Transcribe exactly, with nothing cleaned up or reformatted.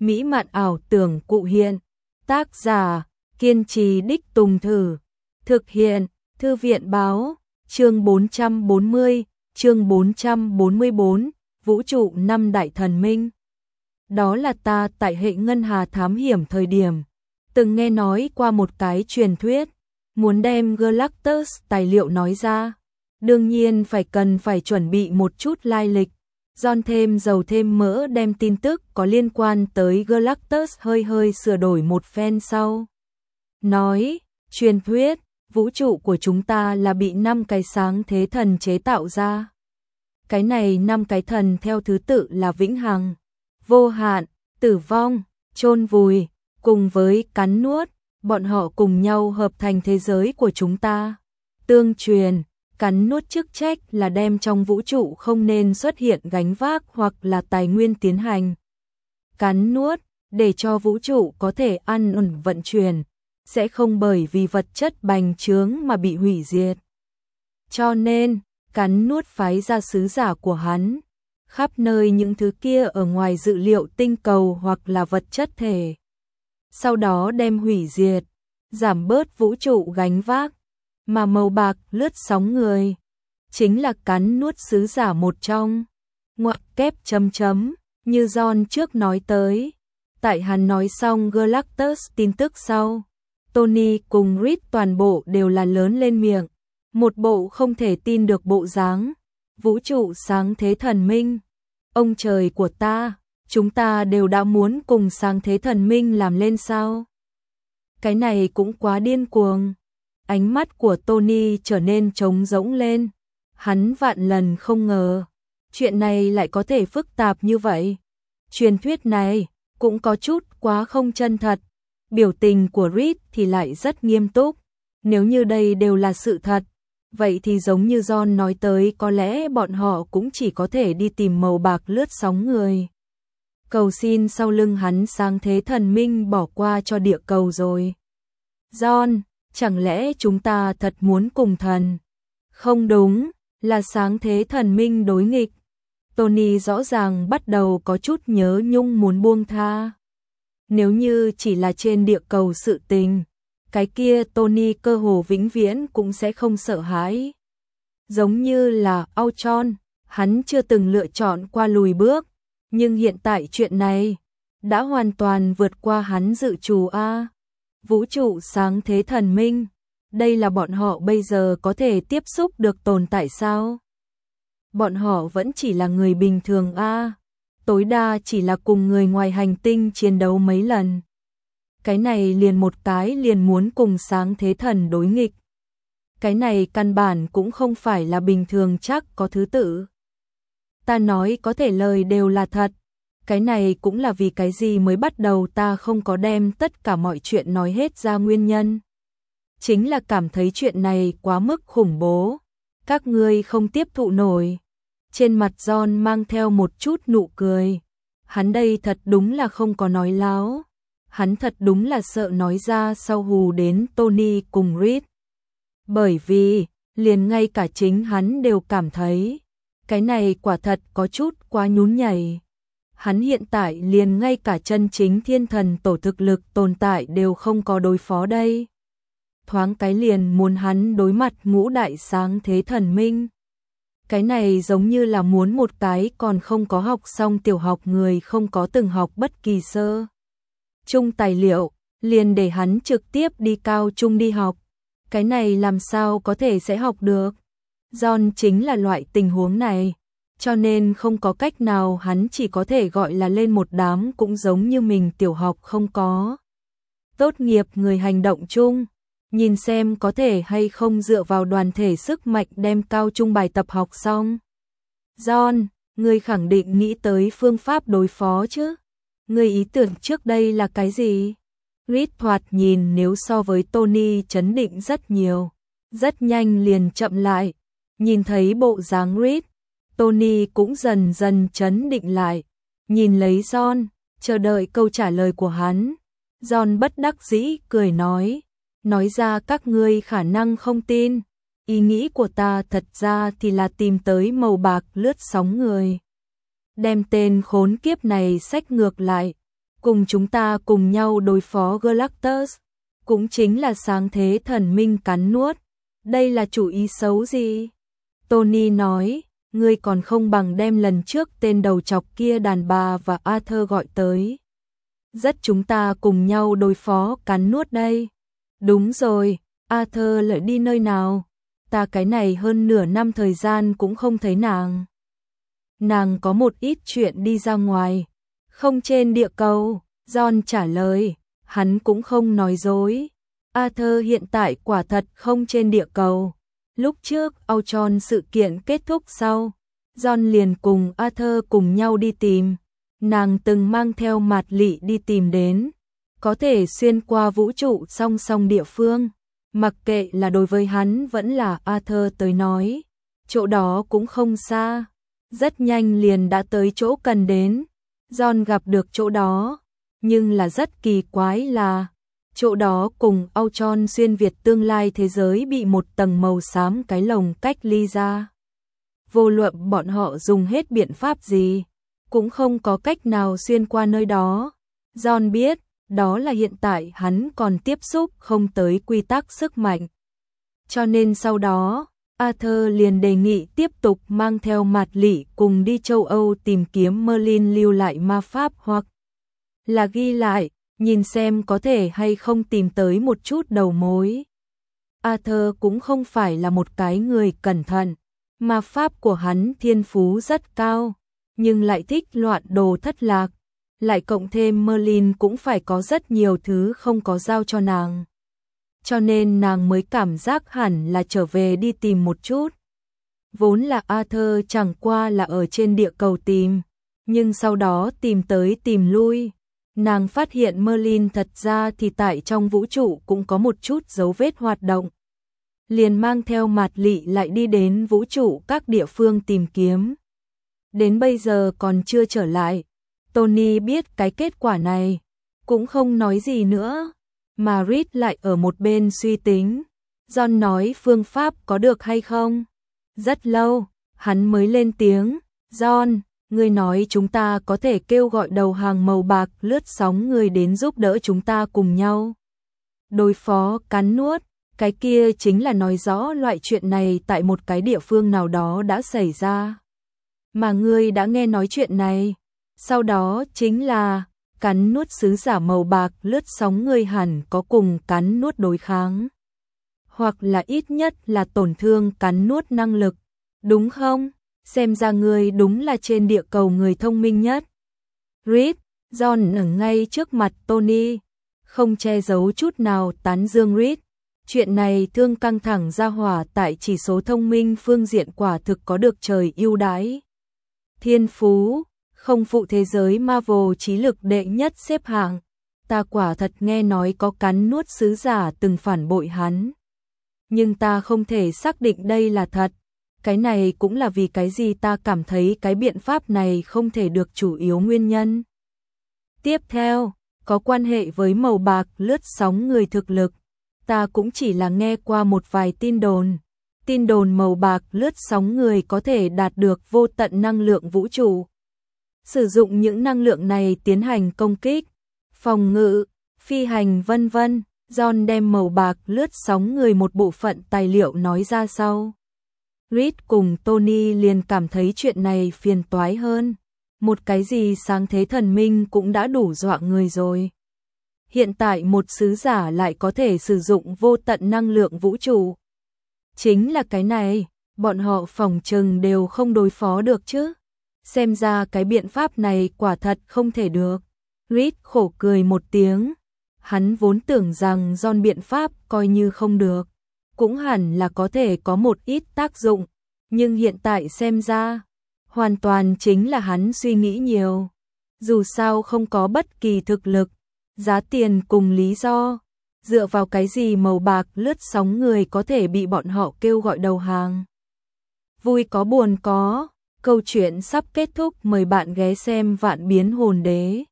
mỹ mạn ảo tưởng cụ hiện. Tác giả, kiên trì đích tùng thử. Thực hiện, Thư viện báo, chương bốn trăm bốn mươi, chương bốn trăm bốn mươi bốn, Vũ trụ năm đại thần minh. Đó là ta tại hệ ngân hà thám hiểm thời điểm, từng nghe nói qua một cái truyền thuyết, muốn đem Galactus tài liệu nói ra. Đương nhiên phải cần phải chuẩn bị một chút lai lịch, John thêm dầu thêm mỡ đem tin tức có liên quan tới Galactus hơi hơi sửa đổi một phen sau. Nói, truyền thuyết, vũ trụ của chúng ta là bị năm cái sáng thế thần chế tạo ra. Cái này năm cái thần theo thứ tự là vĩnh hằng, vô hạn, tử vong, chôn vùi, cùng với cắn nuốt, bọn họ cùng nhau hợp thành thế giới của chúng ta. Tương truyền, cắn nuốt chức trách là đem trong vũ trụ không nên xuất hiện gánh vác hoặc là tài nguyên tiến hành cắn nuốt, để cho vũ trụ có thể an ổn vận chuyển, sẽ không bởi vì vật chất bành trướng mà bị hủy diệt. Cho nên, cắn nuốt phái ra sứ giả của hắn, khắp nơi những thứ kia ở ngoài dự liệu tinh cầu hoặc là vật chất thể. Sau đó đem hủy diệt, giảm bớt vũ trụ gánh vác, mà màu bạc lướt sóng người, chính là cắn nuốt sứ giả một trong. Ngoặc kép chấm chấm, như John trước nói tới. Tại hắn nói xong Galactus tin tức sau, Tony cùng Reed toàn bộ đều là lớn lên miệng, một bộ không thể tin được bộ dáng. Vũ trụ sáng thế thần minh, ông trời của ta, chúng ta đều đã muốn cùng sáng thế thần minh làm lên sao? Cái này cũng quá điên cuồng. Ánh mắt của Tony trở nên trống rỗng lên, hắn vạn lần không ngờ, chuyện này lại có thể phức tạp như vậy. Truyền thuyết này cũng có chút quá không chân thật. Biểu tình của Reed thì lại rất nghiêm túc. Nếu như đây đều là sự thật, vậy thì giống như John nói tới, có lẽ bọn họ cũng chỉ có thể đi tìm màu bạc lướt sóng người, cầu xin sau lưng hắn sáng thế thần minh bỏ qua cho địa cầu rồi. John, chẳng lẽ chúng ta thật muốn cùng thần? Không đúng, là sáng thế thần minh đối nghịch. Tony rõ ràng bắt đầu có chút nhớ nhung muốn buông tha. Nếu như chỉ là trên địa cầu sự tình, cái kia Tony cơ hồ vĩnh viễn cũng sẽ không sợ hãi. Giống như là Ultron, hắn chưa từng lựa chọn qua lùi bước, nhưng hiện tại chuyện này đã hoàn toàn vượt qua hắn dự trù a. Vũ trụ sáng thế thần minh, đây là bọn họ bây giờ có thể tiếp xúc được tồn tại sao? Bọn họ vẫn chỉ là người bình thường a, tối đa chỉ là cùng người ngoài hành tinh chiến đấu mấy lần. Cái này liền một cái liền muốn cùng sáng thế thần đối nghịch. Cái này căn bản cũng không phải là bình thường, chắc có thứ tự. Ta nói có thể lời đều là thật. Cái này cũng là vì cái gì mới bắt đầu ta không có đem tất cả mọi chuyện nói hết ra nguyên nhân. Chính là cảm thấy chuyện này quá mức khủng bố. Các ngươi không tiếp thụ nổi. Trên mặt John mang theo một chút nụ cười. Hắn đây thật đúng là không có nói láo. Hắn thật đúng là sợ nói ra sau hù đến Tony cùng Reed. Bởi vì, liền ngay cả chính hắn đều cảm thấy, cái này quả thật có chút quá nhún nhảy. Hắn hiện tại liền ngay cả chân chính thiên thần tổ thực lực tồn tại đều không có đối phó đây. Thoáng cái liền muốn hắn đối mặt ngũ đại sáng thế thần minh. Cái này giống như là muốn một cái còn không có học xong tiểu học người không có từng học bất kỳ sơ trung tài liệu, liền để hắn trực tiếp đi cao trung đi học. Cái này làm sao có thể sẽ học được? John chính là loại tình huống này, cho nên không có cách nào, hắn chỉ có thể gọi là lên một đám cũng giống như mình tiểu học không có tốt nghiệp người hành động chung, nhìn xem có thể hay không dựa vào đoàn thể sức mạnh đem cao trung bài tập học xong. John, ngươi khẳng định nghĩ tới phương pháp đối phó chứ? Ngươi ý tưởng trước đây là cái gì? Reed thoạt nhìn nếu so với Tony chấn định rất nhiều, rất nhanh liền chậm lại. Nhìn thấy bộ dáng Reed, Tony cũng dần dần chấn định lại, nhìn lấy John, chờ đợi câu trả lời của hắn. John bất đắc dĩ cười nói, nói ra các ngươi khả năng không tin, ý nghĩ của ta thật ra thì là tìm tới màu bạc lướt sóng người, đem tên khốn kiếp này xách ngược lại. cùng chúng ta cùng nhau đối phó Galactus, cũng chính là sáng thế thần minh cắn nuốt. Đây là chủ ý xấu gì? Tony nói, ngươi còn không bằng đem lần trước tên đầu chọc kia đàn bà và Arthur gọi tới. Rất chúng ta cùng nhau đối phó cắn nuốt đây. Đúng rồi, Arthur lại đi nơi nào? Ta cái này hơn nửa năm thời gian cũng không thấy nàng. Nàng có một ít chuyện đi ra ngoài, không trên địa cầu. John trả lời, hắn cũng không nói dối. Arthur hiện tại quả thật không trên địa cầu. Lúc trước Ultron sự kiện kết thúc sau, John liền cùng Arthur cùng nhau đi tìm. Nàng từng mang theo Mạt Lị đi tìm đến, có thể xuyên qua vũ trụ song song địa phương. Mặc kệ là đối với hắn vẫn là Arthur tới nói, chỗ đó cũng không xa. Rất nhanh liền đã tới chỗ cần đến. John gặp được chỗ đó, nhưng là rất kỳ quái là chỗ đó cùng Ultron xuyên việt tương lai thế giới bị một tầng màu xám cái lồng cách ly ra. Vô luận bọn họ dùng hết biện pháp gì, cũng không có cách nào xuyên qua nơi đó. John biết, đó là hiện tại hắn còn tiếp xúc không tới quy tắc sức mạnh. Cho nên sau đó, Arthur liền đề nghị tiếp tục mang theo Mạt Lị cùng đi châu Âu tìm kiếm Merlin lưu lại ma pháp hoặc là ghi lại, nhìn xem có thể hay không tìm tới một chút đầu mối. Arthur cũng không phải là một cái người cẩn thận, ma pháp của hắn thiên phú rất cao, nhưng lại thích loạn đồ thất lạc, lại cộng thêm Merlin cũng phải có rất nhiều thứ không có giao cho nàng. Cho nên nàng mới cảm giác hẳn là trở về đi tìm một chút. Vốn là Arthur chẳng qua là ở trên địa cầu tìm, nhưng sau đó tìm tới tìm lui, nàng phát hiện Merlin thật ra thì tại trong vũ trụ cũng có một chút dấu vết hoạt động. Liền mang theo Mạt Lị lại đi đến vũ trụ các địa phương tìm kiếm. Đến bây giờ còn chưa trở lại. Tony biết cái kết quả này, cũng không nói gì nữa. Mà Reed lại ở một bên suy tính. John nói phương pháp có được hay không? Rất lâu, hắn mới lên tiếng. John, ngươi nói chúng ta có thể kêu gọi đầu hàng màu bạc lướt sóng người đến giúp đỡ chúng ta cùng nhau đối phó cắn nuốt. Cái kia chính là nói rõ loại chuyện này tại một cái địa phương nào đó đã xảy ra. Mà ngươi đã nghe nói chuyện này. Sau đó chính là cắn nuốt sứ giả màu bạc lướt sóng người hẳn có cùng cắn nuốt đối kháng. Hoặc là ít nhất là tổn thương cắn nuốt năng lực. Đúng không? Xem ra ngươi đúng là trên địa cầu người thông minh nhất. Reed, John ở ngay trước mặt Tony, không che giấu chút nào tán dương Reed. Chuyện này thương căng thẳng ra hỏa tại chỉ số thông minh phương diện quả thực có được trời ưu đãi. Thiên phú, không phụ thế giới Marvel trí lực đệ nhất xếp hạng. Ta quả thật nghe nói có cắn nuốt sứ giả từng phản bội hắn. Nhưng ta không thể xác định đây là thật. Cái này cũng là vì cái gì ta cảm thấy cái biện pháp này không thể được chủ yếu nguyên nhân. Tiếp theo, có quan hệ với màu bạc lướt sóng người thực lực. Ta cũng chỉ là nghe qua một vài tin đồn. Tin đồn màu bạc lướt sóng người có thể đạt được vô tận năng lượng vũ trụ. Sử dụng những năng lượng này tiến hành công kích, phòng ngự, phi hành vân vân. John đem màu bạc lướt sóng người một bộ phận tài liệu nói ra sau. Reed cùng Tony liền cảm thấy chuyện này phiền toái hơn. Một cái gì sáng thế thần minh cũng đã đủ dọa người rồi. Hiện tại một sứ giả lại có thể sử dụng vô tận năng lượng vũ trụ. Chính là cái này, bọn họ phòng trừng đều không đối phó được chứ. Xem ra cái biện pháp này quả thật không thể được. Reed khổ cười một tiếng. Hắn vốn tưởng rằng John biện pháp coi như không được, cũng hẳn là có thể có một ít tác dụng. Nhưng hiện tại xem ra, hoàn toàn chính là hắn suy nghĩ nhiều. Dù sao không có bất kỳ thực lực, giá tiền cùng lý do. Dựa vào cái gì màu bạc lướt sóng người có thể bị bọn họ kêu gọi đầu hàng. Vui có buồn có, câu chuyện sắp kết thúc, mời bạn ghé xem Vạn Biến Hồn Đế.